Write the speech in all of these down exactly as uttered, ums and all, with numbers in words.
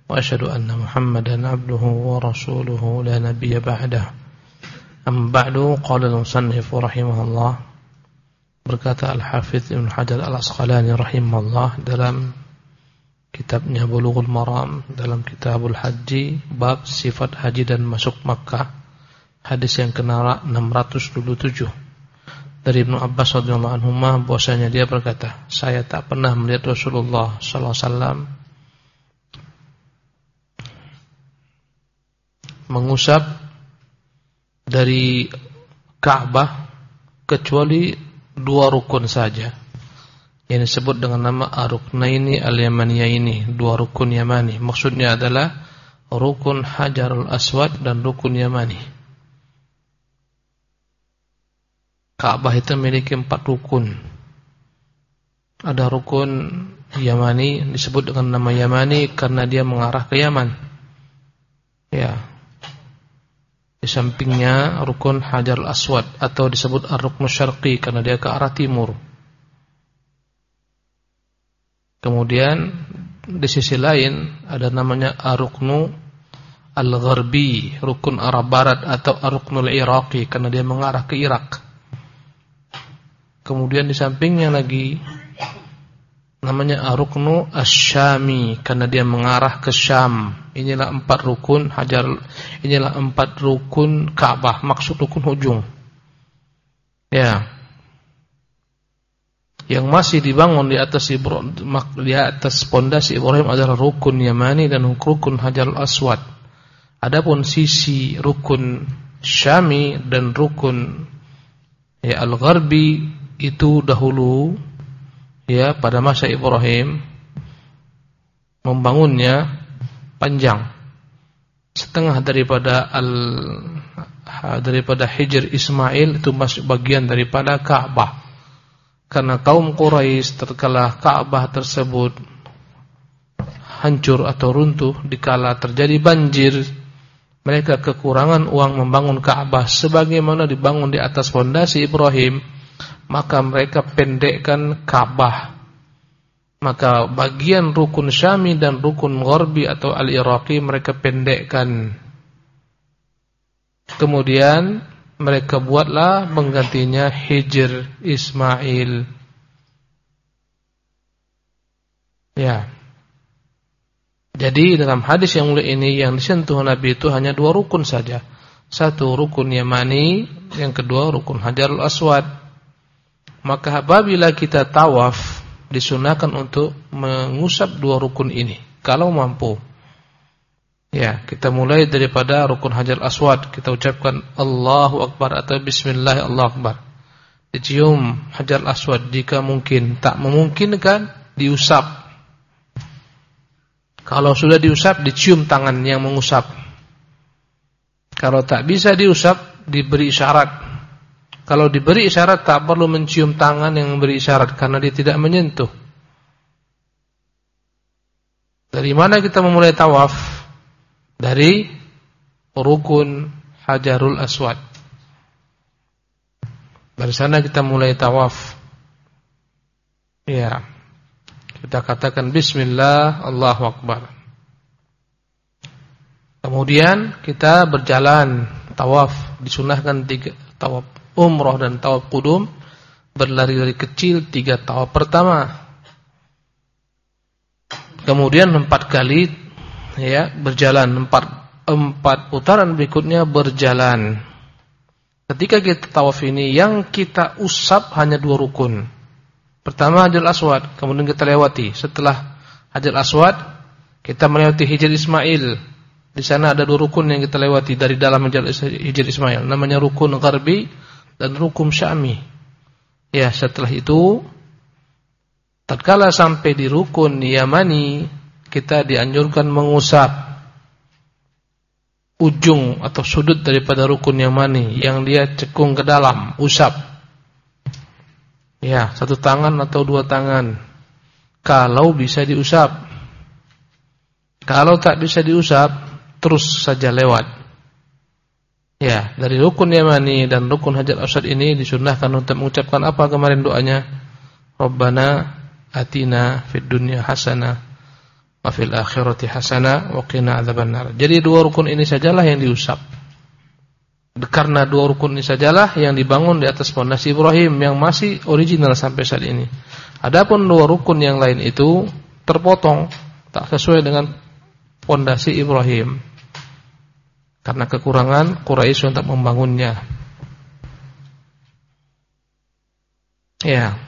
وأشهد أن محمدا عبده ورسوله لا نبي بعده أما بعد قال المصنف رحمه الله berkata Al-Hafidz Ibnu Hajar Al-Asqalani rahimahullah dalam kitabnya Bulughul Maram dalam Kitabul Haji bab sifat haji dan masuk Makkah hadis yang kenara enam ratus dua puluh tujuh dari Ibnu Abbas radhiyallahu anhuma bahwasanya dia berkata, saya tak pernah melihat Rasulullah sallallahu alaihi wasallam mengusap dari Ka'bah kecuali dua rukun saja yang disebut dengan nama ar-ruknaini al-yamaniyaini, dua rukun Yamani. Maksudnya adalah rukun Hajarul Aswad dan rukun Yamani. Ka'bah itu memiliki empat rukun. Ada rukun Yamani disebut dengan nama Yamani karena dia mengarah ke Yaman. Ya. Di sampingnya rukun Hajarul Aswad atau disebut ar-ruknus syarqi karena dia ke arah timur. Kemudian di sisi lain ada namanya ar-ruknu al-gharbi, rukun arah barat atau ar-ruknul iraqi karena dia mengarah ke Irak. Kemudian di sampingnya lagi namanya ar-ruknu asy-syami karena dia mengarah ke Syam. Inilah empat rukun Hajar, inilah empat rukun Ka'bah, maksud rukun hujung. Ya. Yang masih dibangun di atas di atas pondasi Ibrahim adalah rukun Yamani dan rukun Hajarul Aswad. Adapun sisi rukun Syami dan rukun ya al-Gharbi itu dahulu ya pada masa Ibrahim membangunnya panjang setengah daripada al daripada Hijr Ismail itu masuk bagian daripada Ka'bah karena kaum Quraisy tatkala Ka'bah tersebut hancur atau runtuh dikala terjadi banjir mereka kekurangan uang membangun Ka'bah sebagaimana dibangun di atas fondasi Ibrahim maka mereka pendekkan Ka'bah. Maka bagian rukun Syami dan rukun Gharbi atau al-Iraqi mereka pendekkan. Kemudian mereka buatlah menggantinya Hijr Ismail. Ya. Jadi dalam hadis yang mulia ini yang disentuh Nabi itu hanya dua rukun saja. Satu rukun Yamani, yang kedua rukun Hajarul Aswad. Maka apabila kita tawaf disunahkan untuk mengusap dua rukun ini kalau mampu. Ya, kita mulai daripada rukun Hajar Aswad, kita ucapkan Allahu Akbar atau Bismillah Allahu Akbar. Dicium Hajar Aswad jika mungkin, tak memungkinkan diusap. Kalau sudah diusap dicium tangan yang mengusap. Kalau tak bisa diusap diberi isyarat. Kalau diberi isyarat tak perlu mencium tangan yang memberi isyarat karena dia tidak menyentuh. Dari mana kita memulai tawaf? Dari rukun Hajarul Aswad. Dari sana kita mulai tawaf. Ya. Kita katakan Bismillah Allahu Akbar. Kemudian kita berjalan tawaf, disunahkan tiga tawaf. Umrah dan tawaf qudum berlari dari kecil tiga tawaf pertama. Kemudian empat kali ya berjalan empat empat putaran berikutnya berjalan. Ketika kita tawaf ini yang kita usap hanya dua rukun. Pertama Hajarul Aswad, kemudian kita lewati. Setelah Hajarul Aswad kita melewati Hijr Ismail. Di sana ada dua rukun yang kita lewati dari dalam Hijr Ismail. Namanya rukun Gharbi dan rukun Syami. Ya, setelah itu tatkala sampai di rukun Yamani, kita dianjurkan mengusap ujung atau sudut daripada rukun Yamani yang dia cekung ke dalam, usap. Ya, satu tangan atau dua tangan. Kalau bisa diusap. Kalau tak bisa diusap, terus saja lewat. Ya, dari rukun Yamani dan rukun Hajar Aswad ini disunahkan untuk mengucapkan apa kemarin doanya? Rabbana atina fid dunya hasanah wa fil akhirati hasanah wa qina adzabannar. Jadi dua rukun ini sajalah yang diusap. Karena dua rukun ini sajalah yang dibangun di atas fondasi Ibrahim yang masih original sampai saat ini. Adapun dua rukun yang lain itu terpotong, tak sesuai dengan fondasi Ibrahim. Karena kekurangan Quraisy untuk membangunnya. Ya.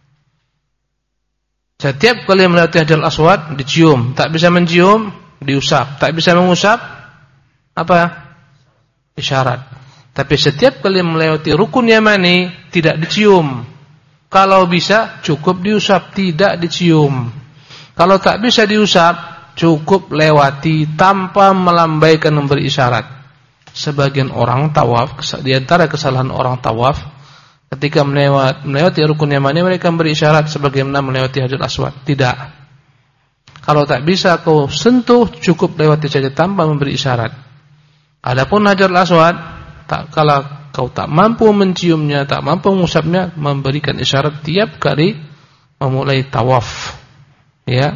Setiap kali melewati Hajarul Aswad dicium, tak bisa mencium diusap, tak bisa mengusap apa? Isyarat. Tapi setiap kali melewati rukun Yamani tidak dicium. Kalau bisa cukup diusap, tidak dicium. Kalau tak bisa diusap, cukup lewati tanpa melambaikan memberi isyarat. Sebagian orang tawaf, di antara kesalahan orang tawaf, ketika melewati, melewati rukun Yamani mereka memberi isyarat sebagaimana melewati Hajarul Aswad. Tidak. Kalau tak bisa kau sentuh, cukup lewati saja tanpa memberi isyarat. Adapun Hajarul Aswad, tak kala kau tak mampu menciumnya, tak mampu mengusapnya, memberikan isyarat tiap kali memulai tawaf. Ya.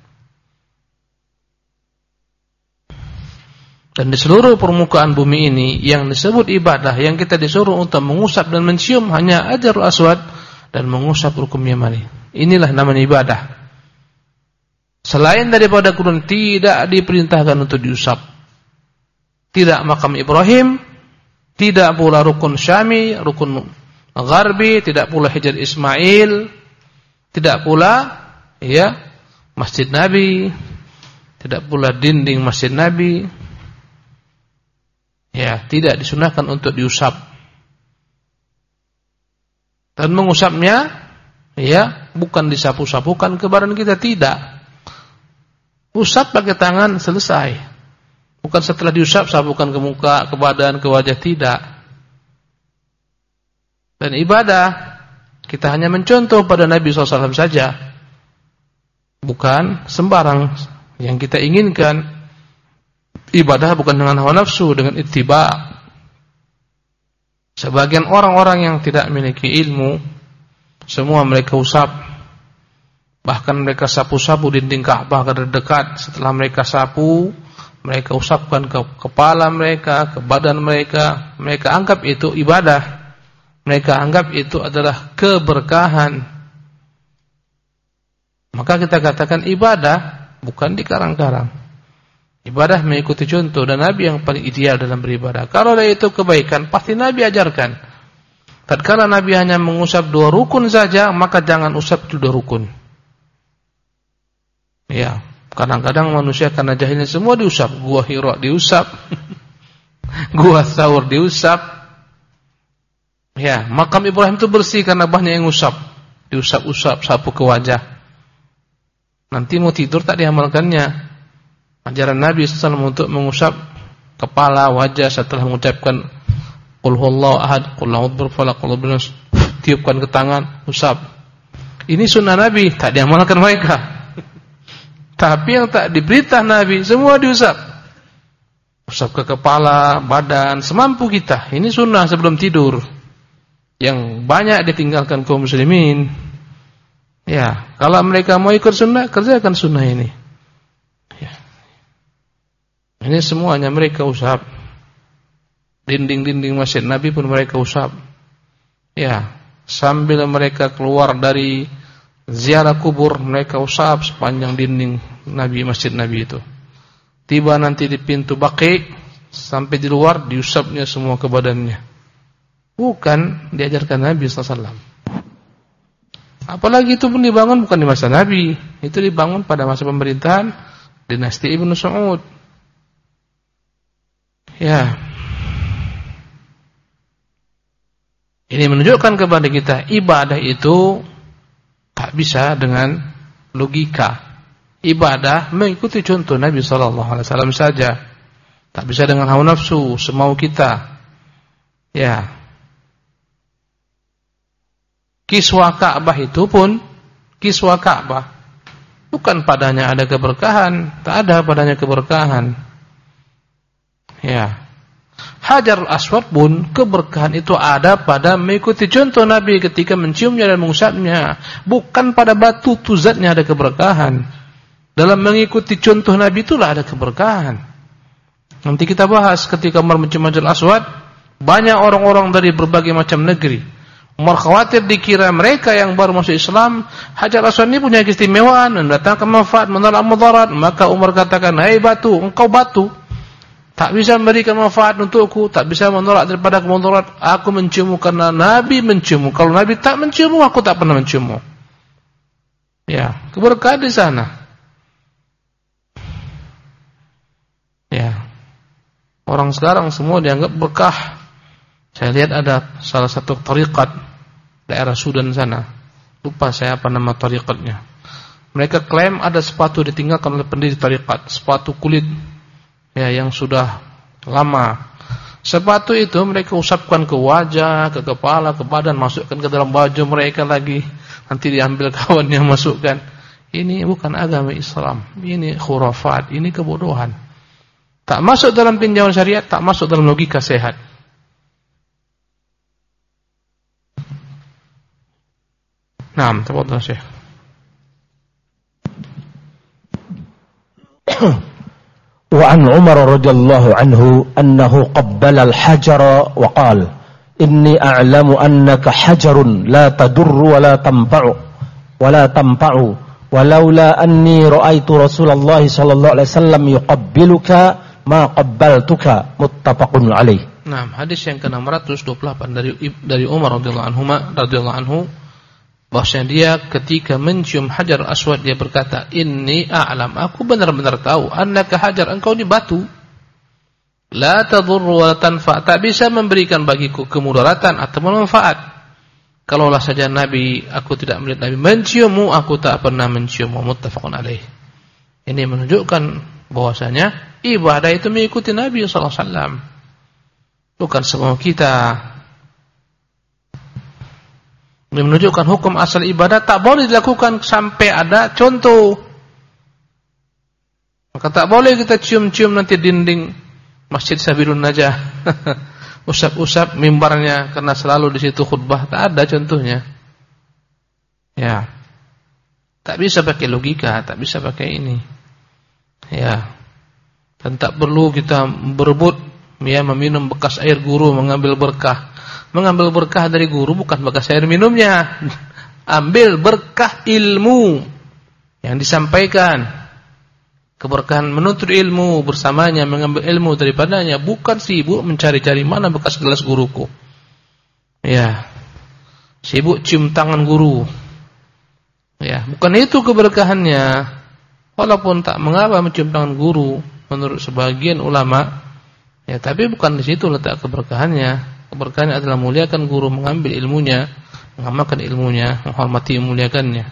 Dan di seluruh permukaan bumi ini yang disebut ibadah, yang kita disuruh untuk mengusap dan mencium hanya Hajarul Aswad dan mengusap rukun Yamani. Inilah namanya ibadah. Selain daripada kurun tidak diperintahkan untuk diusap. Tidak makam Ibrahim, tidak pula rukun Syami, rukun Gharbi, tidak pula Hajar Ismail, tidak pula ya Masjid Nabi, tidak pula dinding Masjid Nabi. Ya, tidak disunahkan untuk diusap. Dan mengusapnya ya bukan disapu-sapukan ke badan kita, tidak. Usap pakai tangan selesai. Bukan setelah diusap sapukan ke muka, ke badan, ke wajah, tidak. Dan ibadah kita hanya mencontoh pada Nabi shallallahu alaihi wasallam saja. Bukan sembarang yang kita inginkan. Ibadah bukan dengan hawa nafsu, dengan ittiba. Sebagian orang-orang yang tidak memiliki ilmu, semua mereka usap. Bahkan mereka sapu-sapu dinding Ka'bah karena dekat. Setelah mereka sapu, mereka usapkan ke kepala mereka, ke badan mereka. Mereka anggap itu ibadah. Mereka anggap itu adalah keberkahan. Maka kita katakan ibadah bukan dikarang-karang. Ibadah mengikuti contoh dan Nabi yang paling ideal dalam beribadah. Kalau ada itu kebaikan, pasti Nabi ajarkan. Tatkala Nabi hanya mengusap dua rukun saja, maka jangan usap dua rukun. Ya. Kadang-kadang manusia karena jahilnya semua diusap. Gua Hira diusap. Gua Tsaur diusap. Ya, makam Ibrahim itu bersih karena banyak yang usap. Diusap-usap, sapu ke wajah. Nanti mau tidur tak diamalkannya. Ajaran Nabi shallallahu alaihi wasallam untuk mengusap kepala, wajah setelah mengucapkan Qul huwallahu ahad, Qul a'udzu birabbil falaq, Qul a'udzu, tiupkan ke tangan, usap. Ini sunnah Nabi, tak diamalkan mereka. Tapi yang tak diberitah Nabi semua diusap. Usap ke kepala, badan, semampu kita. Ini sunnah sebelum tidur. Yang banyak ditinggalkan kaum muslimin. Ya, kalau mereka mau ikut sunnah, kerjakan sunnah ini. Ya. Ini semuanya mereka usap. Dinding-dinding masjid Nabi pun mereka usap. Ya, sambil mereka keluar dari ziarah kubur, mereka usap sepanjang dinding Nabi, masjid Nabi itu. Tiba nanti di pintu Baqi, sampai di luar diusapnya semua ke badannya. Bukan diajarkan Nabi shallallahu alaihi wasallam. Apalagi itu pun dibangun bukan di masa Nabi, itu dibangun pada masa pemerintahan dinasti Ibnu Saud. Ya. Ini menunjukkan kepada kita ibadah itu tak bisa dengan logika. Ibadah mengikuti contoh Nabi shallallahu alaihi wasallam saja. Tak bisa dengan hawa nafsu, semau kita. Ya. Kiswa Ka'bah itu pun kiswa Ka'bah bukan padanya ada keberkahan, tak ada padanya keberkahan. Ya. Hajarul Aswad pun keberkahan itu ada pada mengikuti contoh Nabi ketika menciumnya dan mengusapnya. Bukan pada batu tuzatnya ada keberkahan. Dalam mengikuti contoh Nabi itulah ada keberkahan. Nanti kita bahas ketika Umar mencium Hajar Aswad, banyak orang-orang dari berbagai macam negeri. Umar khawatir dikira mereka yang baru masuk Islam, Hajar Aswad ini punya keistimewaan, mendatangkan manfaat, menolak mudarat. Maka Umar katakan, "Hai batu, engkau batu, tak bisa memberikan manfaat untukku, tak bisa menolak daripada kemudarat. Aku menciummu karena Nabi menciummu. Kalau Nabi tak menciummu, aku tak pernah menciummu." Ya, keberkahan di sana. Ya, orang sekarang semua dianggap berkah. Saya lihat ada salah satu tariqat daerah Sudan sana. Lupa saya apa nama tariqatnya. Mereka klaim ada sepatu ditinggalkan oleh pendiri tariqat, sepatu kulit ya yang sudah lama. Sepatu itu mereka usapkan ke wajah, ke kepala, ke badan, masukkan ke dalam baju mereka lagi. Nanti diambil kawannya masukkan. Ini bukan agama Islam. Ini khurafat, ini kebodohan. Tak masuk dalam tinjauan syariat, tak masuk dalam logika sehat. Naam, tafadhal Syekh. Wa an Umar radhiyallahu anhu annahu qabbala al-hajara wa qala inni a'lamu annaka hajarun la tadurru wa la tanfa'u wa la tanfa'u walaula anni ra'aitu Rasulullah sallallahu alaihi wasallam yuqabbiluka ma qabbaltuka muttafaqun alaih. Naam, hadis yang ke enam ratus dua puluh delapan dari dari Umar radhiyallahu anhu radhiyallahu anhu bahwasanya dia ketika mencium Hajar Aswad dia berkata, "Inni a'lam, aku benar-benar tahu annaka hajar, engkau ini batu. La tadurru wa la tanfa', tak bisa memberikan bagiku kemudaratan atau manfaat. Kalaulah saja Nabi, aku tidak melihat Nabi menciummu, aku tak pernah menciummu." Muttafaqun alaih. Ini menunjukkan bahwasanya ibadah itu mengikuti Nabi sallallahu alaihi wasallam. Bukan semau kita. Ini menunjukkan hukum asal ibadah tak boleh dilakukan sampai ada contoh. Maka tak boleh kita cium-cium nanti dinding Masjid Sabilun Najah. Usap-usap mimbarnya karena selalu di situ khutbah, tak ada contohnya. Ya. Tak bisa pakai logika, tak bisa pakai ini. Ya. Dan tak perlu kita berebut ya meminum bekas air guru, mengambil berkah. Mengambil berkah dari guru bukan bekas air minumnya. Ambil berkah ilmu yang disampaikan. Keberkahan menuntut ilmu bersamanya, mengambil ilmu daripadanya, bukan sibuk mencari-cari mana bekas gelas guruku. Ya. Sibuk cium tangan guru. Ya, bukan itu keberkahannya. Walaupun tak mengapa mencium tangan guru menurut sebagian ulama, ya tapi bukan di situ letak keberkahannya. Keberkahannya adalah muliakan guru, mengambil ilmunya, mengamalkan ilmunya, menghormati memuliakannya.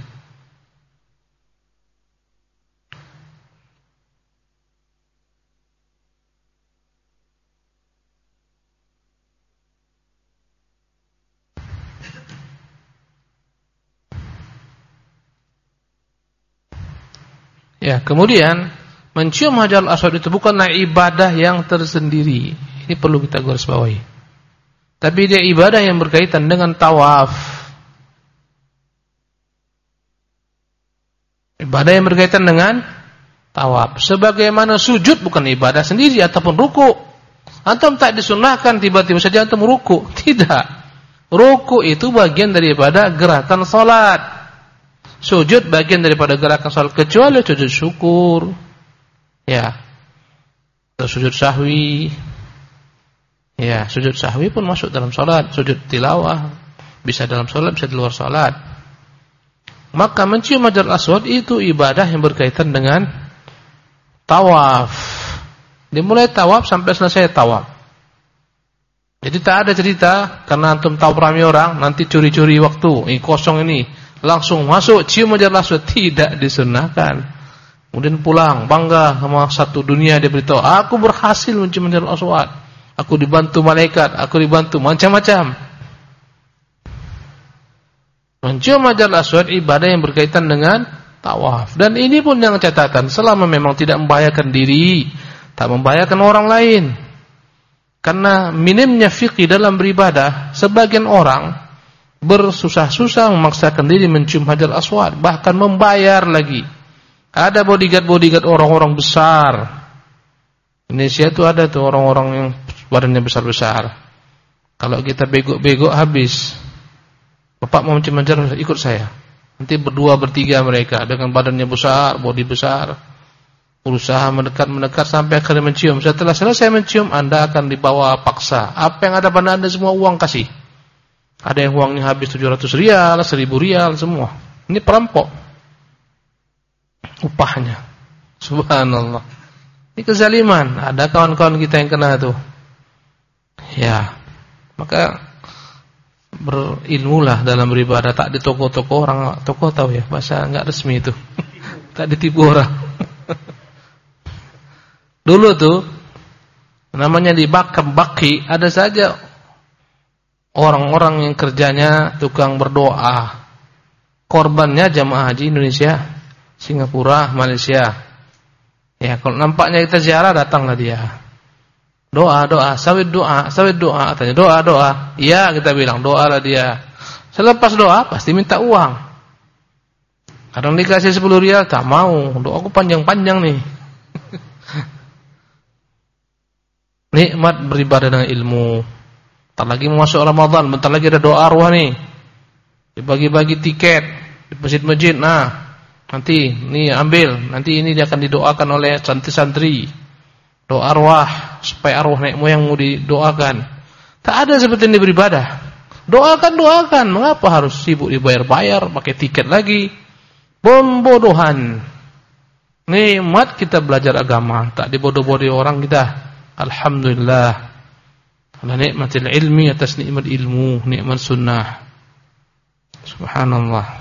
Ya, kemudian mencium Hajar Aswad itu bukanlah ibadah yang tersendiri. Ini perlu kita garis bawahi. Tapi dia ibadah yang berkaitan dengan tawaf. Ibadah yang berkaitan dengan tawaf. Sebagaimana sujud bukan ibadah sendiri ataupun ruku. Antum tak disunahkan tiba-tiba saja antum ruku. Tidak. Ruku itu bagian daripada gerakan salat. Sujud bagian daripada gerakan salat kecuali sujud syukur. Ya. Atau sujud sahwi. Ya, sujud sahwi pun masuk dalam salat, sujud tilawah bisa dalam salat, bisa di luar salat. Maka mencium Hajar Aswad itu ibadah yang berkaitan dengan tawaf. Dimulai tawaf sampai selesai tawaf. Jadi tak ada cerita karena antum tahu ramai orang nanti curi-curi waktu, ini kosong ini, langsung masuk cium Hajar Aswad, tidak disunahkan. Kemudian pulang bangga sama satu dunia, dia beritahu, "Aku berhasil mencium Hajar Aswad. Aku dibantu malaikat, aku dibantu macam-macam." Mencium Hajar Aswad ibadah yang berkaitan dengan tawaf. Dan ini pun yang catatan, selama memang tidak membahayakan diri, tak membahayakan orang lain. Karena minimnya fikih dalam beribadah, sebagian orang bersusah-susah memaksakan diri mencium Hajar Aswad, bahkan membayar lagi. Ada bodyguard-bodyguard orang-orang besar. Indonesia itu ada tuh orang-orang yang badannya besar-besar. Kalau kita begok-begok habis. Bapak mau mencium-mencium, ikut saya. Nanti berdua bertiga mereka dengan badannya besar, body besar. Berusaha mendekat-mendekat sampai akhirnya mencium. Setelah selesai mencium, Anda akan dibawa paksa. Apa yang ada pada Anda semua uang kasih. Ada yang uangnya habis tujuh ratus rial, seribu rial semua. Ini perampok. Upahnya. Subhanallah. Ini kezaliman. Ada kawan-kawan kita yang kena tuh. Ya. Maka berilmulah dalam beribadah. Tak di toko-toko orang, toko tahu ya, bahasa enggak resmi itu. Tak ditipu orang. Dulu tuh namanya di Bakam Baki, ada saja orang-orang yang kerjanya tukang berdoa. Korbannya jamaah haji Indonesia, Singapura, Malaysia. Ya, kalau nampaknya kita ziarah, datanglah dia. Doa, doa, sawit doa, sawit doa, tanya doa, doa. Iya, kita bilang doalah dia. Selepas doa pasti minta uang. Kadang dikasih sepuluh rial, tak mau. Doaku panjang-panjang nih. Nikmat beribadah dengan ilmu. Bentar lagi mau masuk Ramadan, bentar lagi ada doa arwah nih. Dibagi-bagi tiket di masjid-masjid. Nah, nanti nih ambil, nanti ini dia akan didoakan oleh santri-santri. Doa arwah supaya arwah nenek moyangmu didoakan. Tak ada seperti ini beribadah. Doakan, doakan. Mengapa harus sibuk dibayar-bayar, pakai tiket lagi? Pembodohan. Nikmat kita belajar agama, tak dibodoh-bodohi orang kita. Alhamdulillah. Ala nikmatil ilmi, atas nikmat ilmu, nikmat sunnah. Subhanallah.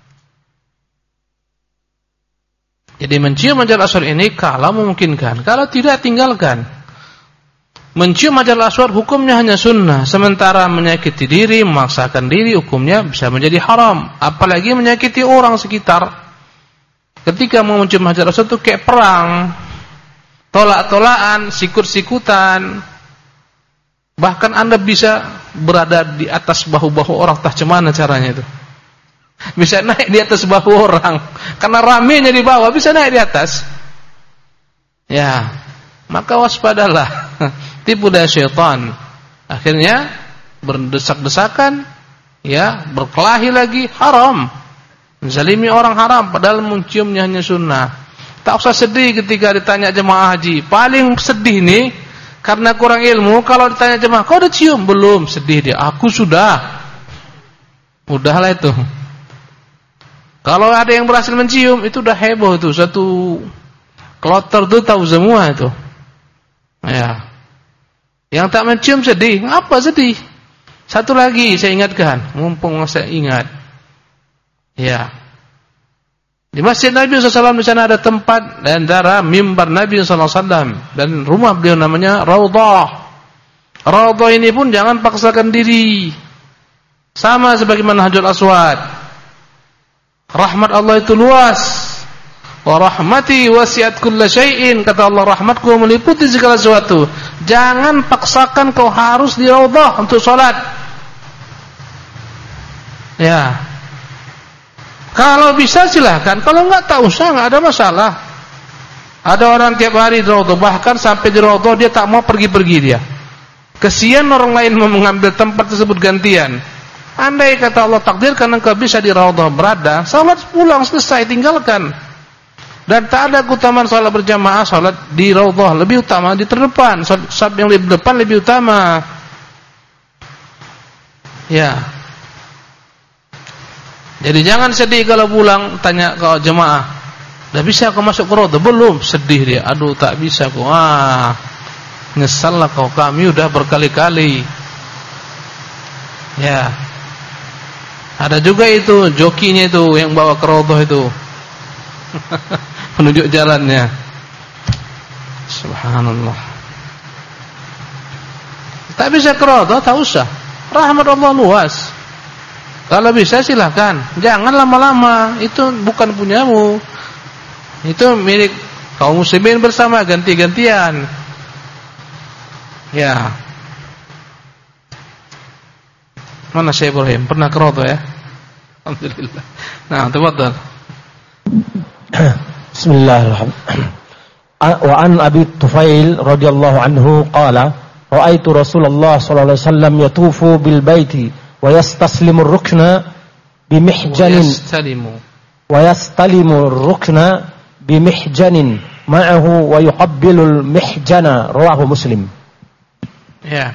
Jadi mencium Hajar Aswad ini kalau memungkinkan, kalau tidak tinggalkan. Mencium Hajar Aswad hukumnya hanya sunnah, sementara menyakiti diri, memaksakan diri hukumnya bisa menjadi haram, apalagi menyakiti orang sekitar. Ketika mau mencium Hajar Aswad itu kayak perang. Tolak-tolakan, sikut-sikutan. Bahkan Anda bisa berada di atas bahu-bahu orang, entah cemana caranya itu. Bisa naik di atas bahu orang. Karena ramenya di bawah, bisa naik di atas. Ya, maka waspadalah. Tipu daya syaitan. Akhirnya berdesak-desakan, ya, berkelahi lagi, haram. Menzalimi orang haram, padahal menciumnya hanya sunnah. Tak usah sedih ketika ditanya jemaah haji. Paling sedih nih karena kurang ilmu. Kalau ditanya jemaah, kau udah cium? Belum. Sedih dia. Aku sudah. Udahlah itu. Kalau ada yang berhasil mencium, itu udah heboh tuh. Satu kloter tuh tahu semua itu. Ya. Yang tak mencium sedih. Apa sedih? Satu lagi saya ingatkan, mumpung saya ingat. Ya. Di Masjid Nabi sallallahu alaihi wasallam di sana ada tempat dan antara mimbar Nabi sallallahu alaihi wasallam dan rumah beliau namanya Raudhah. Raudhah ini pun jangan paksakan diri. Sama sebagaimana Hajar Aswad. Rahmat Allah itu luas. Wa rahmati wasi'at kulla syai'in, kata Allah, rahmatku meliputi segala sesuatu. Jangan paksakan kau harus di Raudhah untuk salat. Ya. Kalau bisa silahkan, kalau enggak tak usah, enggak ada masalah. Ada orang tiap hari di Raudhah, bahkan sampai di Raudhah dia tak mau pergi-pergi dia. Kesian orang lain mau mengambil tempat tersebut gantian. Andai kata Allah takdirkan engkau bisa di Raudhah berada, salat pulang selesai, tinggalkan. Dan tak ada keutamaan salat berjamaah, salat di Raudhah lebih utama di terdepan, salat yang lebih depan lebih utama. Ya. Jadi jangan sedih kalau pulang tanya ke jemaah, "Dah bisa kau masuk ke Raudhah?" "Belum." Sedih dia. "Aduh, tak bisa kau." Ah, nyesallah kau, kami udah berkali-kali. Ya. Ada juga itu jokinya itu yang bawa ke Raudhah itu. Menunjuk jalannya. Subhanallah. Tak bisa ke Raudhah, tak usah. Rahmat Allah luas. Kalau bisa silahkan, jangan lama-lama. Itu bukan punyamu. Itu milik kaum muslimin bersama, ganti-gantian. Ya. Mana Syekh Ibrahim? Pernah ke Raudhah ya? Alhamdulillah. Nah, tafadhal. Bismillahirrahmanirrahim. Wa an Abi Tufail radhiyallahu anhu qala ra'aitu Rasulullah sallallahu alaihi wasallam yatufu bil baiti wa yastaslimu ar-rukna bimihjanin yastalimu wa yastalimu ar-rukna bimihjanin ma'ahu wa yuqabbilu al-mihjana rawahu Muslim. Ya.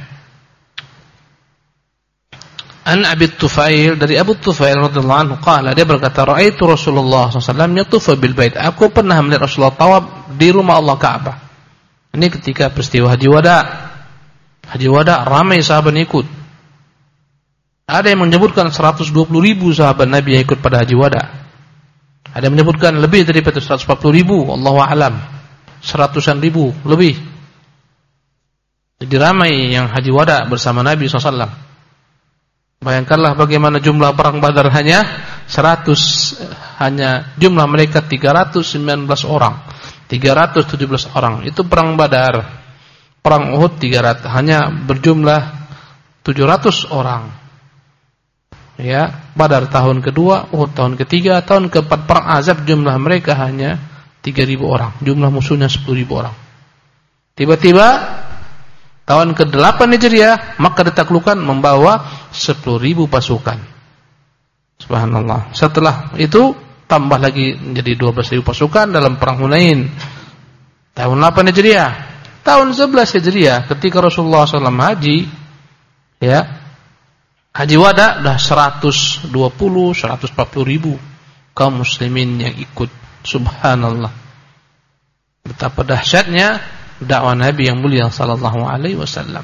An Abi Tufail, dari Abu Tufail radhiyallahu anhu qala, dia berkata ra'aitu Rasulullah sallallahu alaihi wasallam yatufu bil bait. Aku pernah melihat Rasulullah tawaf di rumah Allah Ka'bah. Ini ketika peristiwa Haji Wada. Haji Wada ramai sahabat ikut. Ada yang menyebutkan seratus dua puluh ribu sahabat Nabi yang ikut pada Haji Wada. Ada yang menyebutkan lebih daripada seratus empat puluh ribu, Allahu a'lam. Seratusan ribu lebih. Jadi ramai yang Haji Wada bersama Nabi sallallahu alaihi wasallam. Bayangkanlah bagaimana jumlah perang Badar hanya seratus, hanya jumlah mereka tiga ratus sembilan belas orang, tiga ratus tujuh belas orang. Itu perang Badar. Perang Uhud tiga ratus, hanya berjumlah tujuh ratus orang. Ya, Badar tahun kedua, Uhud tahun ketiga, tahun keempat perang Ahzab jumlah mereka hanya tiga ribu orang, jumlah musuhnya sepuluh ribu orang. Tiba-tiba tahun kedelapan Hijriah Makkah ditaklukkan membawa sepuluh ribu pasukan. Subhanallah. Setelah itu tambah lagi menjadi dua belas ribu pasukan dalam perang Hunain. Tahun delapan Hijriah. Tahun sebelas Hijriah ketika Rasulullah shallallahu alaihi wasallam haji, ya, Haji Wada dah seratus dua puluh, seratus empat puluh ribu kaum muslimin yang ikut. Subhanallah. Betapa dahsyatnya dakwah Nabi yang mulia sallallahu alaihi wasallam.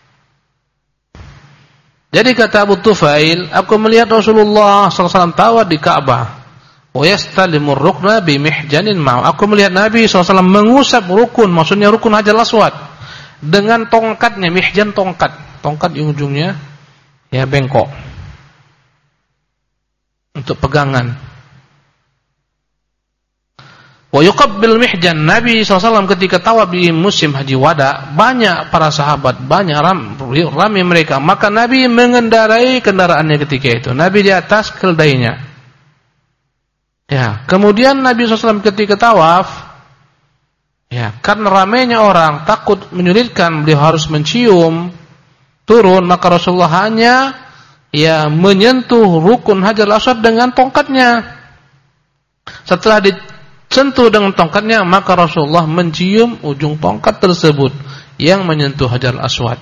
Jadi kata Abu Tufail, aku melihat Rasulullah sallallahu alaihi wasallam tawaf di Ka'bah. Wa yastalimur rukna bimihjanin ma'u. Aku melihat Nabi sallallahu alaihi wasallam mengusap rukun, maksudnya rukun Hajar Aswad, dengan tongkatnya. Mihjan tongkat, tongkat di ujungnya ya bengkok untuk pegangan. Wa yuqabbil mihjan. Nabi sallallahu alaihi wasallam ketika tawaf di musim Haji Wada, banyak para sahabat, banyak ram, ramai mereka, maka Nabi mengendarai kendaraannya ketika itu. Nabi di atas keledainya. Ya, kemudian Nabi sallallahu alaihi wasallam ketika tawaf, ya, karena ramainya orang takut menyulitkan, beliau harus mencium, turun, maka Rasulullah hanya ya menyentuh rukun Hajar Aswad dengan tongkatnya. Setelah disentuh dengan tongkatnya, maka Rasulullah mencium ujung tongkat tersebut yang menyentuh Hajar Aswad.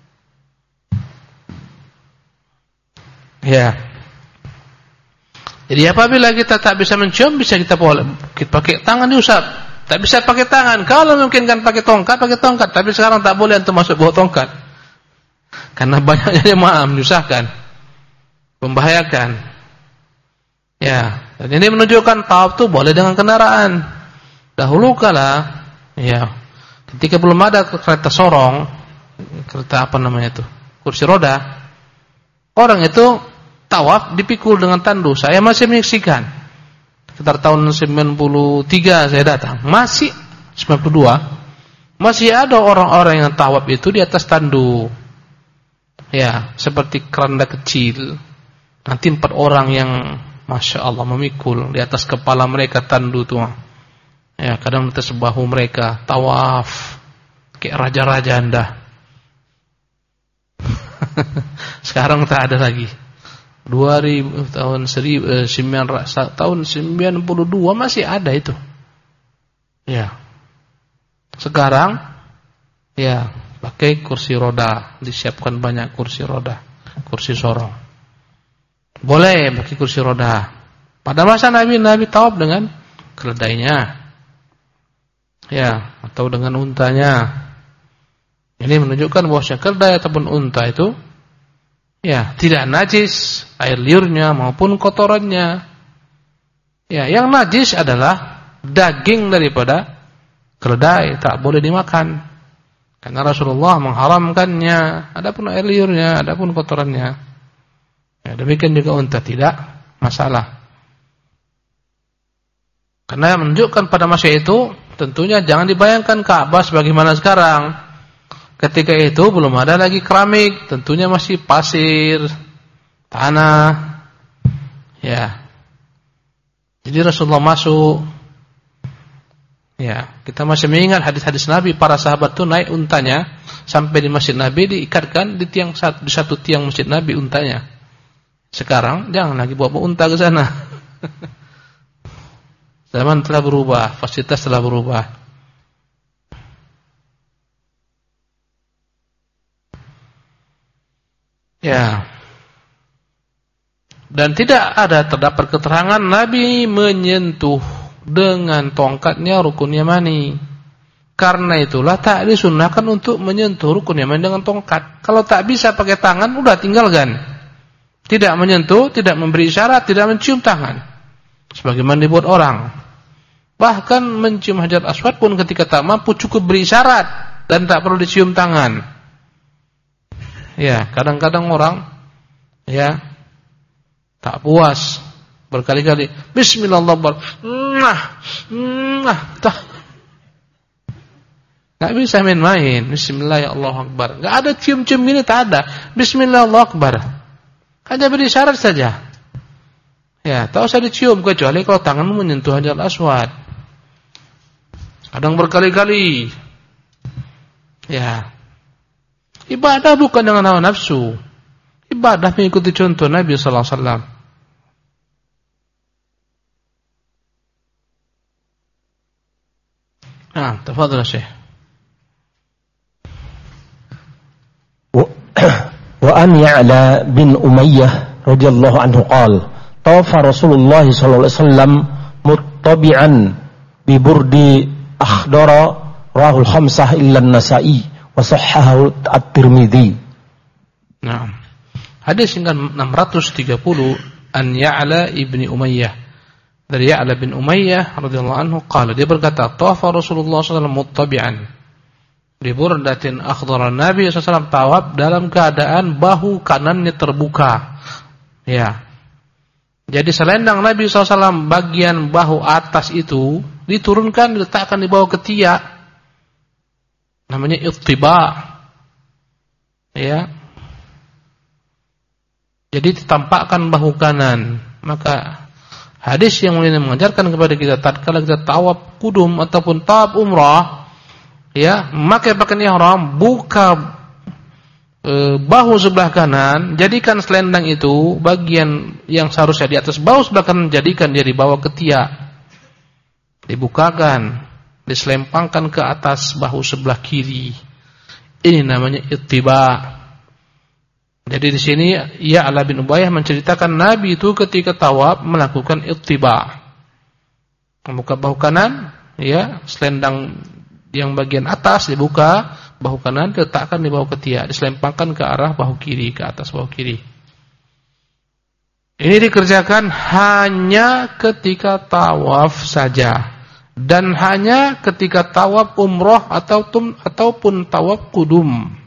Ya. Jadi apabila kita tak bisa mencium, bisa kita kita pakai tangan diusap. Tak bisa pakai tangan, kalau mungkin kan pakai tongkat, pakai tongkat. Tapi sekarang tak boleh untuk masuk bawa tongkat, karena banyaknya jemaah menyusahkan, membahayakan. Ya, dan ini menunjukkan tawaf itu boleh dengan kendaraan. Dahulu kala, ya, ketika belum ada kereta sorong, kereta apa namanya itu, kursi roda, orang itu tawaf dipikul dengan tandu. Saya masih menyaksikan. Sekitar tahun sembilan puluh tiga saya datang, masih sembilan puluh dua, masih ada orang-orang yang tawaf itu di atas tandu. Ya, seperti keranda kecil. Nanti empat orang yang Masya Allah memikul di atas kepala mereka tandu tuh. Ya, kadang di atas bahu mereka tawaf kayak raja-raja Anda. Sekarang tak ada lagi. dua ribu tahun seribu sembilan tahun sembilan puluh dua masih ada itu. Ya. Sekarang ya pakai kursi roda, disiapkan banyak kursi roda, kursi sorong. Boleh pakai kursi roda. Pada masa Nabi, Nabi tawaf dengan keledainya, ya, atau dengan untanya. Ini menunjukkan bahwa keledai ataupun unta itu, ya, tidak najis air liurnya maupun kotorannya. Ya, yang najis adalah daging daripada keledai, tak boleh dimakan. Karena Rasulullah mengharamkannya, adapun air liurnya, adapun kotorannya. Ya, demikian juga unta tidak masalah. Karena menunjukkan pada masa itu, tentunya jangan dibayangkan Ka'bah sebagaimana sekarang. Ketika itu belum ada lagi keramik, tentunya masih pasir, tanah. Ya. Jadi Rasulullah masuk, Ya, kita masih mengingat hadis-hadis Nabi, para sahabat itu naik untanya sampai di masjid Nabi, diikatkan di tiang satu, di satu tiang masjid Nabi untanya. Sekarang jangan lagi bawa unta ke sana. Zaman telah berubah, fasilitas telah berubah. Ya. Dan tidak ada terdapat keterangan Nabi menyentuh dengan tongkatnya rukun yamani. Karena itulah tak disunnahkan untuk menyentuh rukun yamani dengan tongkat. Kalau tak bisa pakai tangan, udah tinggalkan. Tidak menyentuh, tidak memberi isyarat, tidak mencium tangan. Sebagaimana dibuat orang. Bahkan mencium hajar aswad pun ketika tak mampu cukup beri isyarat dan tak perlu dicium tangan. Ya, kadang-kadang orang ya tak puas berkali-kali bismillahirrahmanirrahim. Nah, nah, tah. Enggak bisa main-main. Bismillahirrahmanirrahim. Enggak ada cium-cium gini, tak ada. Bismillahirrahmanirrahim. Hanya beri isyarat saja. Ya, tak usah dicium kecuali kalau tanganmu menyentuh hajar aswad. Kadang berkali-kali. Ya. Ibadah bukan dengan hawa nafsu. Ibadah mengikuti contoh Nabi sallallahu alaihi wasallam. Ah, tafadhal Syekh. Wa an Ya'la bin Umayyah radhiyallahu anhu qala tawafa Rasulullah sallallahu alaihi wasallam muttabi'an bi burdi akhdara rahul khamsah illa an-Nasa'i wa sahhahu at-Tirmidzi. Naam. Hadis enam ratus tiga puluh an Ya'la ibni Umayyah. Dari Ya'la bin Umayyah radhiyallahu anhu qala, dia berkata tawafa Rasulullah sallallahu alaihi wasallam muttabi'an bi burdatin akhdara. Nabi sallallahu alaihi wasallam tawaf dalam keadaan bahu kanannya terbuka. Ya. Jadi selendang Nabi sallallahu alaihi wasallam bagian bahu atas itu diturunkan, diletakkan di bawah ketiak. Namanya ittiba. Ya. Jadi ditampakkan bahu kanan. Maka hadis yang mulia mengajarkan kepada kita tatkala kita tawaf kudum ataupun tawaf umrah, ya, memakai pakaian ihram, buka e, bahu sebelah kanan, jadikan selendang itu bagian yang seharusnya di atas bahu sebelah kanan, jadikan dia di bawah ketiak. Dibukakan, diselempangkan ke atas bahu sebelah kiri. Ini namanya ittiba. Jadi di sini Ya'la bin Umayyah menceritakan Nabi itu ketika tawaf melakukan ittiba. Membuka bahu kanan, ya, selendang yang bagian atas dibuka, bahu kanan diletakkan di bawah ketiak, diselempangkan ke arah bahu kiri, ke atas bahu kiri. Ini dikerjakan hanya ketika tawaf saja dan hanya ketika tawaf umroh ataupun ataupun tawaf kudum.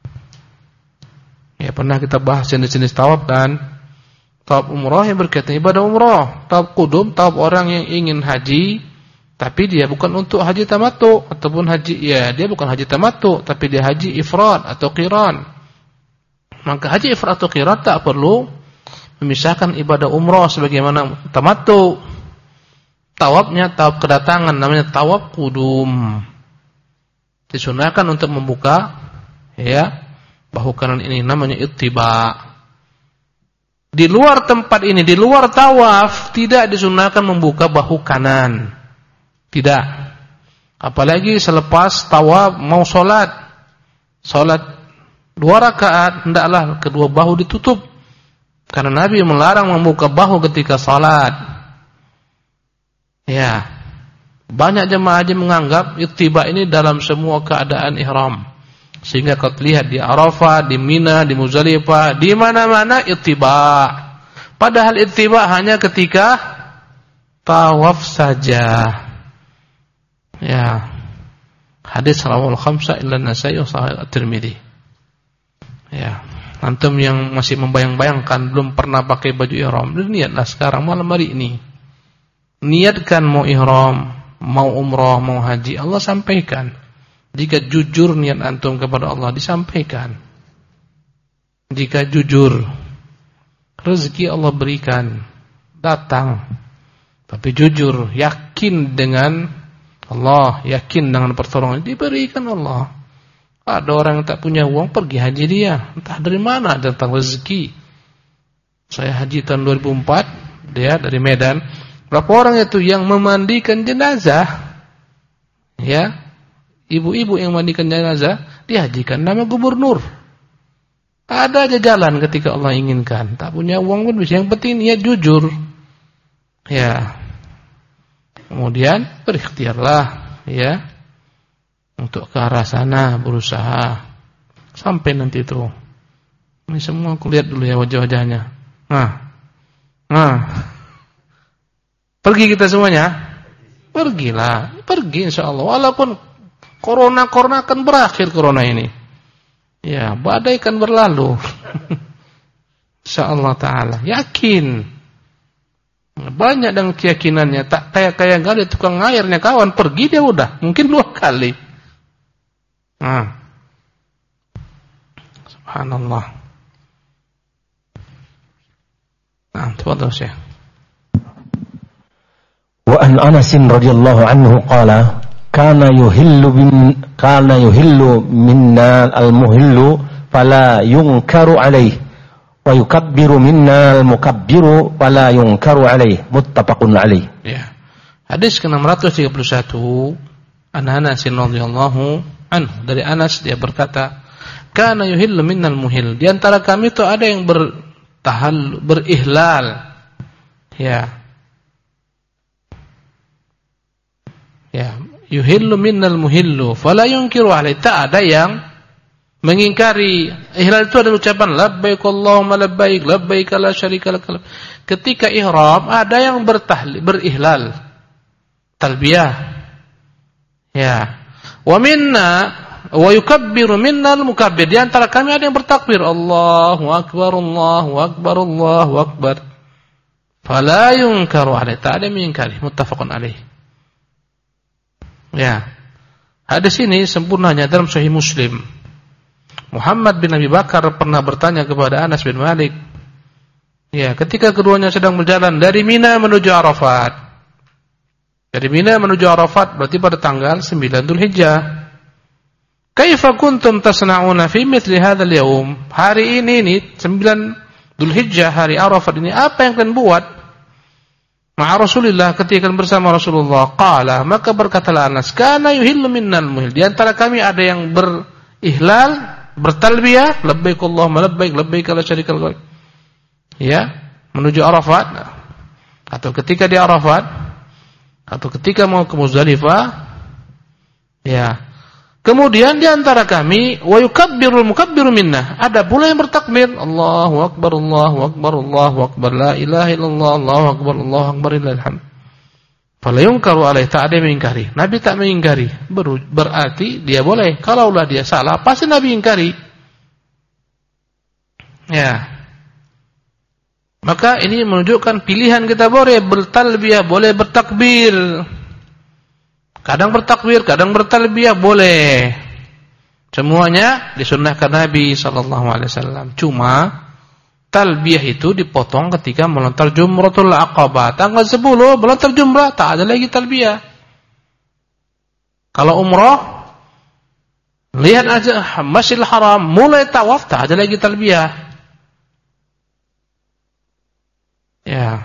Ya, pernah kita bahas jenis-jenis tawaf kan? Tawaf umroh yang berkaitan ibadah umroh, tawaf kudum, tawaf orang yang ingin haji tapi dia bukan untuk haji tamattu ataupun haji, ya, dia bukan haji tamattu tapi dia haji ifrad atau qiran. Maka haji ifrad atau qiran tak perlu memisahkan ibadah umroh sebagaimana tamattu. Tawafnya tawaf kedatangan, namanya tawaf kudum. Disunahkan untuk membuka, ya, bahu kanan ini, namanya ittiba. Di luar tempat ini, di luar tawaf, tidak disunahkan membuka bahu kanan. Tidak. Apalagi selepas tawaf mau sholat. Sholat dua rakaat, hendaklah kedua bahu ditutup. Karena Nabi melarang membuka bahu ketika sholat. Ya. Banyak jemaah haji menganggap ittiba ini dalam semua keadaan ihram. Sehingga kau lihat di Arafah, di Mina, di Muzdalifah, di mana-mana ittiba. Padahal ittiba hanya ketika tawaf saja. Ya. Hadis rawahul khamsah illa an-Nasa'i wa sahih at-Tirmidzi. Ya. Antum yang masih membayang-bayangkan belum pernah pakai baju ihram, niatlah sekarang malam hari ini. Niatkan mau ihram, mau umrah, mau haji, Allah sampaikan. Jika jujur niat antum kepada Allah disampaikan. Jika jujur, rezeki Allah berikan, datang. Tapi jujur, yakin dengan Allah, yakin dengan pertolongan, diberikan Allah. Ada orang yang tak punya uang, pergi haji dia. Entah dari mana datang rezeki. Saya haji tahun dua ribu empat, dia dari Medan. Berapa orang itu yang memandikan jenazah? Ya, ibu-ibu yang memandikan jenazah, dihajikan nama gubernur. Ada aja jalan ketika Allah inginkan. Tak punya uang pun bisa. Yang penting niat jujur. Ya. Kemudian berikhtiarlah, ya, untuk ke arah sana berusaha sampai nanti itu. Ini semua aku lihat dulu ya wajah-wajahnya. Nah, nah, pergi kita semuanya. Pergilah, pergi insya Allah. Walaupun corona corona akan berakhir corona ini. Ya, badai akan berlalu. Insya Allah Taala. Yakin. Banyak dengan keyakinannya, tak kayak-kayak gali tukang airnya kawan, pergi dia udah, mungkin dua kali. Nah. Subhanallah. Nah, tafadhal Syekh. Wa an Anas radhiyallahu anhu qala kana yuhillu bin kana yuhillu minna al-muhillu fala yunkaru alaihi wa yukabbiru minna al-mukabbiru wala yunkaru alaih, muttafaqun alaih. Ya. Hadis ke enam ratus tiga puluh satu, an Anas radhiyallahu anhu, dari Anas dia berkata, kana yuhillu minnal muhil, di antara kami itu ada yang bertahal berihlal. Ya. Ya, yuhillu minnal muhillu fala yunkiru alaih, tak ada yang mengingkari. Ihlal itu ada ucapan labbaik Allahumma labbaik, labbaik la syarika lak. Ketika ihram ada yang bertahlil, berihlal, talbiyah. Ya. Wa minna wa yukabbiru minnal mukabbir, di antara kami ada yang bertakbir, Allahu akbar, Allahu akbar, Allahu akbar. Fala yunkaru alaih, tak ada yang mengingkari, muttafaqun alaih. Ya. Hadis ini sempurnanya dalam Sahih Muslim. Muhammad bin Abi Bakar pernah bertanya kepada Anas bin Malik. Ya, ketika keduanya sedang berjalan dari Mina menuju Arafat. Dari Mina menuju Arafat berarti pada tanggal sembilan Dzulhijjah. Kaifa kuntum tasna'una fi mithli hadzal yaum? Hari ini ini sembilan Dzulhijjah, hari Arafat ini, apa yang kalian buat? Ma'a Rasulillah, ketika bersama Rasulullah. Qala, maka berkatalah Anas, kana yuhillu minnal muhil, di antara kami ada yang berihlal, bertalbiyah, labbaik Allahumma labbaik, labbaik la syarika lak. Ya, menuju Arafat, atau ketika di Arafat, atau ketika mau ke Muzdalifah. Ya. Kemudian di antara kami wa yukabbirul mukabbiru minna, ada pula yang bertakbir, Allahu akbar, Allahu akbar, Allahu akbar, la ilaha illallah, Allahu akbar, Allahu akbar, lillahil hamd. Fala yunkaru alaih, tak ada yang mengingkari. Nabi tak mengingkari. Ber, berarti dia boleh. Kalaulah dia salah, pasti Nabi ingkari. Ya. Maka ini menunjukkan pilihan kita, boleh bertalbiyah, boleh bertakbir. Kadang bertakbir, kadang bertalbiyah, boleh. Semuanya disunnahkan Nabi sallallahu alaihi wasallam. Cuma talbiyah itu dipotong ketika melontar Jumratul Aqabah. Tanggal sepuluh melontar jumrah, tak ada lagi talbiyah. Kalau umrah, lihat aja Masjidil Haram, mulai tawaf, tak ada lagi talbiyah. Ya.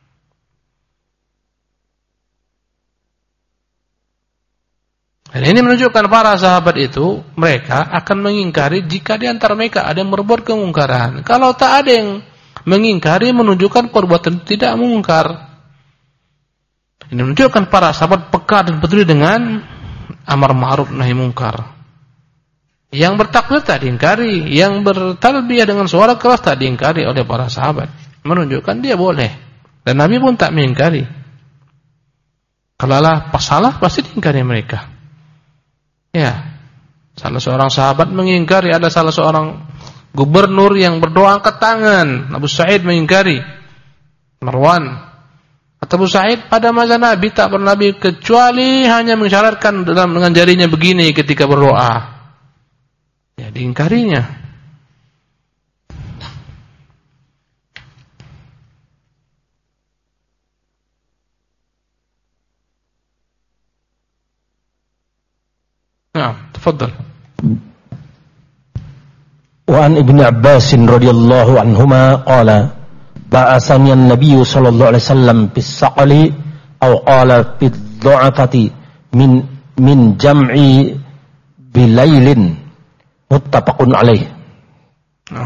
Dan ini menunjukkan para sahabat itu, mereka akan mengingkari jika di antara mereka ada yang berbuat kemungkaran. Kalau tak ada yang mengingkari, menunjukkan perbuatan tidak mungkar. Ini menunjukkan para sahabat peka dan peduli dengan amar ma'ruf nahi mungkar. Yang bertakbir tak diingkari, yang bertalbiyah dengan suara keras tak diingkari oleh para sahabat. Menunjukkan dia boleh. Dan Nabi pun tak mengingkari. Kalau lah salah pasti diingkari mereka. Ya, salah seorang sahabat mengingkari, ada salah seorang gubernur yang berdoa angkat tangan. Abu Sa'id mengingkari. Marwan. Kata Abu Sa'id, pada masa Nabi tak pernah Nabi kecuali hanya mengisyaratkan dalam dengan jarinya begini ketika berdoa. Ya, diingkarinya. Tafadhal. Wa an Ibnu Abbas radhiyallahu anhuma qala ba'athani an-nabiy sallallahu alaihi wasallam bis-saqali aw qala bid-du'afati min min jam'i bilailin muttafaqun alaih. Nah.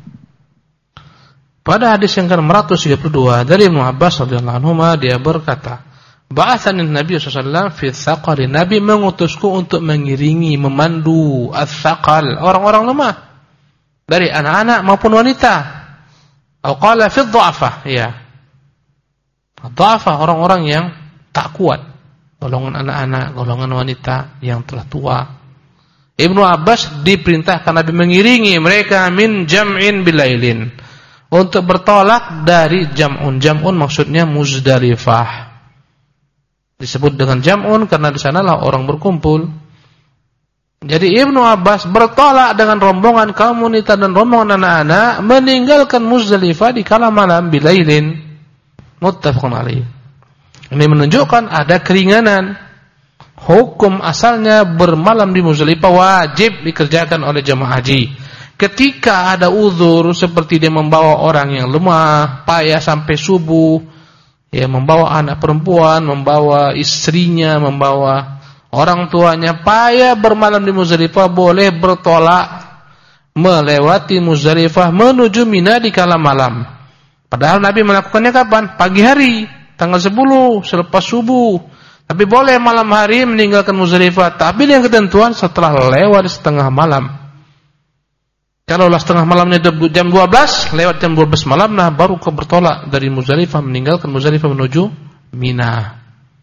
Pada hadis yang ke enam ratus tiga puluh dua dari Ibnu Abbas radhiyallahu anhuma, dia berkata, ba'athani an-nabiy sallallahu alaihi wasallam fi tsaqali, Nabi mengutusku untuk mengiringi, memandu ats-tsaqal, orang-orang lemah dari anak-anak maupun wanita. Atau qala fi dhu'afa, ya. Dhu'afa, orang-orang yang tak kuat, golongan anak-anak, golongan wanita yang telah tua. Ibnu Abbas diperintahkan Nabi mengiringi mereka min jam'in bilailin, untuk bertolak dari jam'un. Jam'un maksudnya Muzdalifah. Disebut dengan jam'un karena di sanalah orang berkumpul. Jadi Ibnu Abbas bertolak dengan rombongan kaum wanita dan rombongan anak-anak meninggalkan Muzdalifah di kala malam bilailin muttafaqun alaih. Ini menunjukkan ada keringanan. Hukum asalnya bermalam di Muzdalifah wajib dikerjakan oleh jemaah haji. Ketika ada uzur seperti dia membawa orang yang lemah, payah sampai subuh, ya, membawa anak perempuan, membawa istrinya, membawa orang tuanya, payah bermalam di Muzdalifah, boleh bertolak melewati Muzdalifah menuju Mina di kala malam. Padahal Nabi melakukannya kapan? Pagi hari, tanggal sepuluh selepas subuh. Tapi boleh malam hari meninggalkan Muzdalifah, tapi dengan ketentuan setelah lewat setengah malam. Kalaulah setengah malamnya jam dua belas, lewat jam dua belas malam, nah baru kau bertolak dari Muzdalifah, meninggalkan Muzdalifah menuju Mina.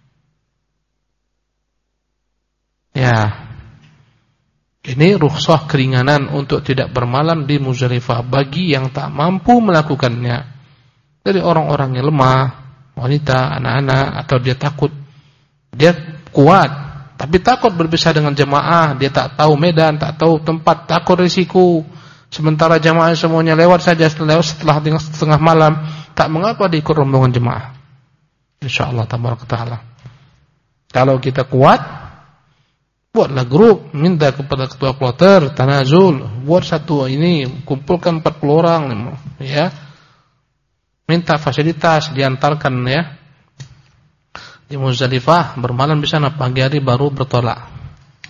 Ya. Ini rukhsah keringanan untuk tidak bermalam di Muzdalifah bagi yang tak mampu melakukannya. Dari orang-orang yang lemah, wanita, anak-anak, atau dia takut. Dia kuat, tapi takut berpisah dengan jemaah, dia tak tahu medan, tak tahu tempat, takut risiko. Sementara jemaah semuanya lewat saja setelah setelah setengah malam, tak mengapa diikut rombongan jemaah. Insyaallah tabaraka taala. Kalau kita kuat, buatlah grup, minta kepada ketua kloter tanazul, buat satu ini, kumpulkan empat puluh orang, ya. Minta fasilitas, diantarkan, ya, di Muzdalifah, bermalam di sana, pagi hari baru bertolak.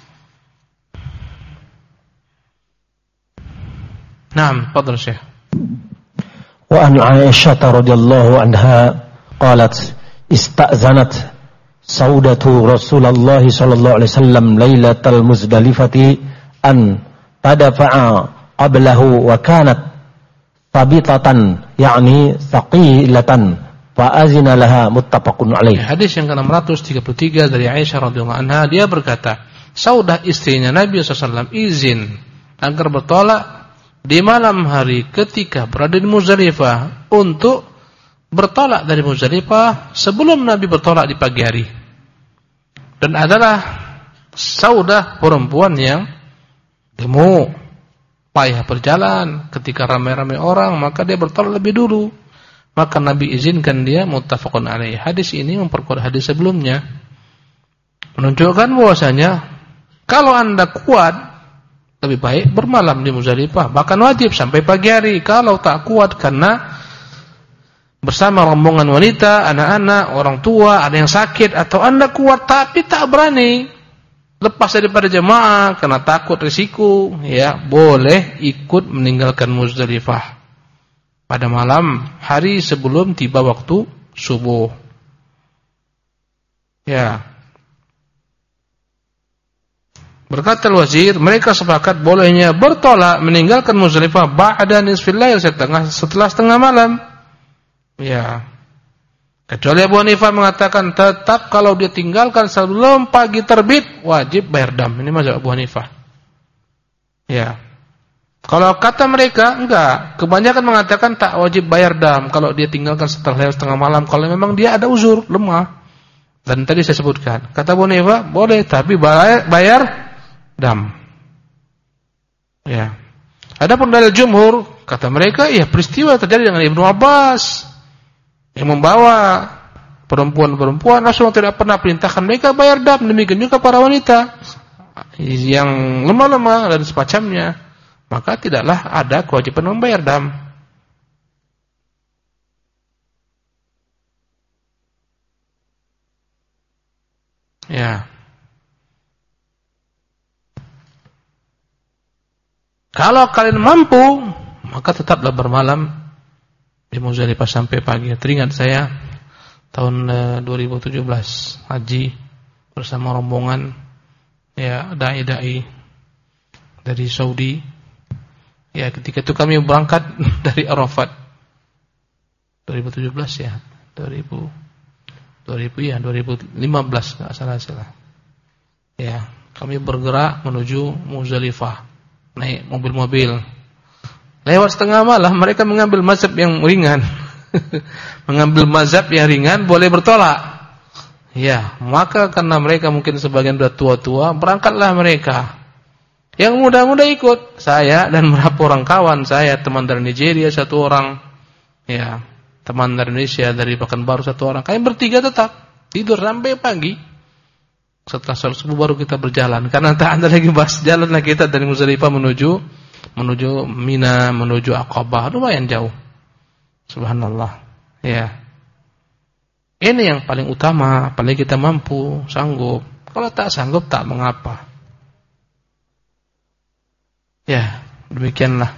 Naam, fadhal Syekh. Wa an Aisyah radhiyallahu anha qalat ista'zanat saudatu Rasulullah sallallahu alaihi wasallam lailatal Muzdalifati an tadafa'a qablahu wa kanat tabitatan yakni thaqilatan fa azina laha muttafaqun alaih. Hadis yang ke enam ratus tiga puluh tiga dari Aisyah radhiyallahu anha, dia berkata, Saudah istrinya Nabi sallallahu alaihi wasallam izin agar bertolak di malam hari ketika berada di Muzdalifah untuk bertolak dari Muzdalifah sebelum Nabi bertolak di pagi hari. Dan adalah Saudah perempuan yang gemuk, payah berjalan, ketika ramai-ramai orang maka dia bertolak lebih dulu. Maka Nabi izinkan dia, muttafaqun alaih. Hadis ini memperkuat hadis sebelumnya, menunjukkan bahwasanya kalau Anda kuat, lebih baik bermalam di Muzdalifah, bahkan wajib sampai pagi hari. Kalau tak kuat karena bersama rombongan wanita, anak-anak, orang tua, ada yang sakit, atau Anda kuat tapi tak berani lepas daripada jemaah karena takut risiko, ya, boleh ikut meninggalkan Muzdalifah pada malam hari sebelum tiba waktu subuh. Ya. Berkata Al-Wazir, mereka sepakat bolehnya bertolak meninggalkan Muzdalifah ba'da nisfil lail, setengah setelah setengah malam. Ya. Kecuali Abu Hanifah mengatakan tetap kalau dia tinggalkan sebelum pagi terbit wajib bayar dam. Ini mazhab Abu Hanifah. Ya. Kalau kata mereka enggak, kebanyakan mengatakan tak wajib bayar dam kalau dia tinggalkan setelah setengah malam kalau memang dia ada uzur, lemah. Dan tadi saya sebutkan, kata Abu Hanifah boleh tapi bayar, bayar dam. Ya. Adapun dalil jumhur, kata mereka, ya peristiwa terjadi dengan Ibnu Abbas yang membawa perempuan-perempuan, Rasulullah tidak pernah perintahkan mereka bayar dam, demikian juga para wanita. yang lemah-lemah dan semacamnya, maka tidaklah ada kewajiban membayar dam. Ya. Kalau kalian mampu, maka tetaplah bermalam di Muzdalifah sampai pagi. Teringat saya tahun uh, dua ribu tujuh belas haji bersama rombongan ya dai-dai dari Saudi. Ya, ketika itu kami berangkat dari Arafat. dua ribu tujuh belas ya, dua ribu dua ribu ya, dua ribu lima belas enggak salah-salah. Ya, kami bergerak menuju Muzdalifah. Naik mobil-mobil. Lewat setengah malam mereka mengambil mazhab yang ringan. Mengambil mazhab yang ringan boleh bertolak. Ya, maka karena mereka mungkin sebagian sudah tua-tua, berangkatlah mereka. Yang muda-muda ikut, saya dan beberapa orang kawan saya, teman dari Nigeria satu orang. Ya, teman dari Indonesia dari Pekanbaru satu orang. Kami bertiga tetap tidur sampai pagi. Setelah sholat subuh baru kita berjalan, karena tak ada lagi bahas jalanlah kita dari Muzdalifah menuju menuju Mina, menuju Aqabah, lumayan jauh. Subhanallah. Ya. Ini yang paling utama, apalagi kita mampu, sanggup. Kalau tak sanggup tak mengapa. Ya, demikianlah.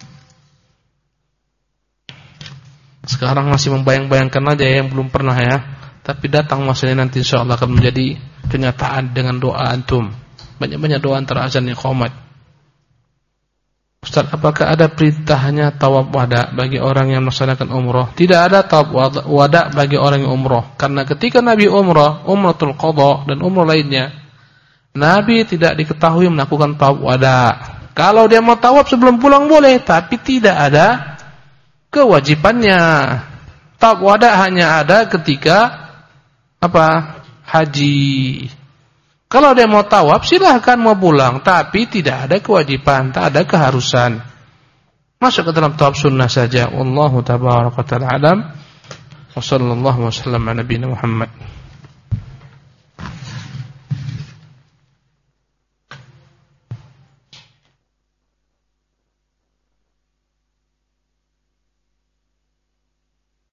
Sekarang masih membayang-bayangkan aja yang belum pernah ya. Tapi datang masanya nanti insyaallah akan menjadi kenyataan dengan doa antum. Banyak-banyak doa antara azan dan iqamat. Ustaz, apakah ada perintahnya tawaf wada bagi orang yang melaksanakan umrah? Tidak ada tawaf wada bagi orang yang umrah. Karena ketika Nabi umrah, umratul qadha dan umrah lainnya, Nabi tidak diketahui melakukan tawaf wada. Kalau dia mau tawaf sebelum pulang boleh, tapi tidak ada kewajibannya. Tawaf wada hanya ada ketika apa? Haji. Kalau dia mau tawaf silahkan mau pulang, tapi tidak ada kewajiban, tak ada keharusan. Masuk ke dalam tawaf sunnah saja. Wallahu tabaraka wa ta'ala alam. Wa sallallahu wa sallam ala nabiyina Muhammad.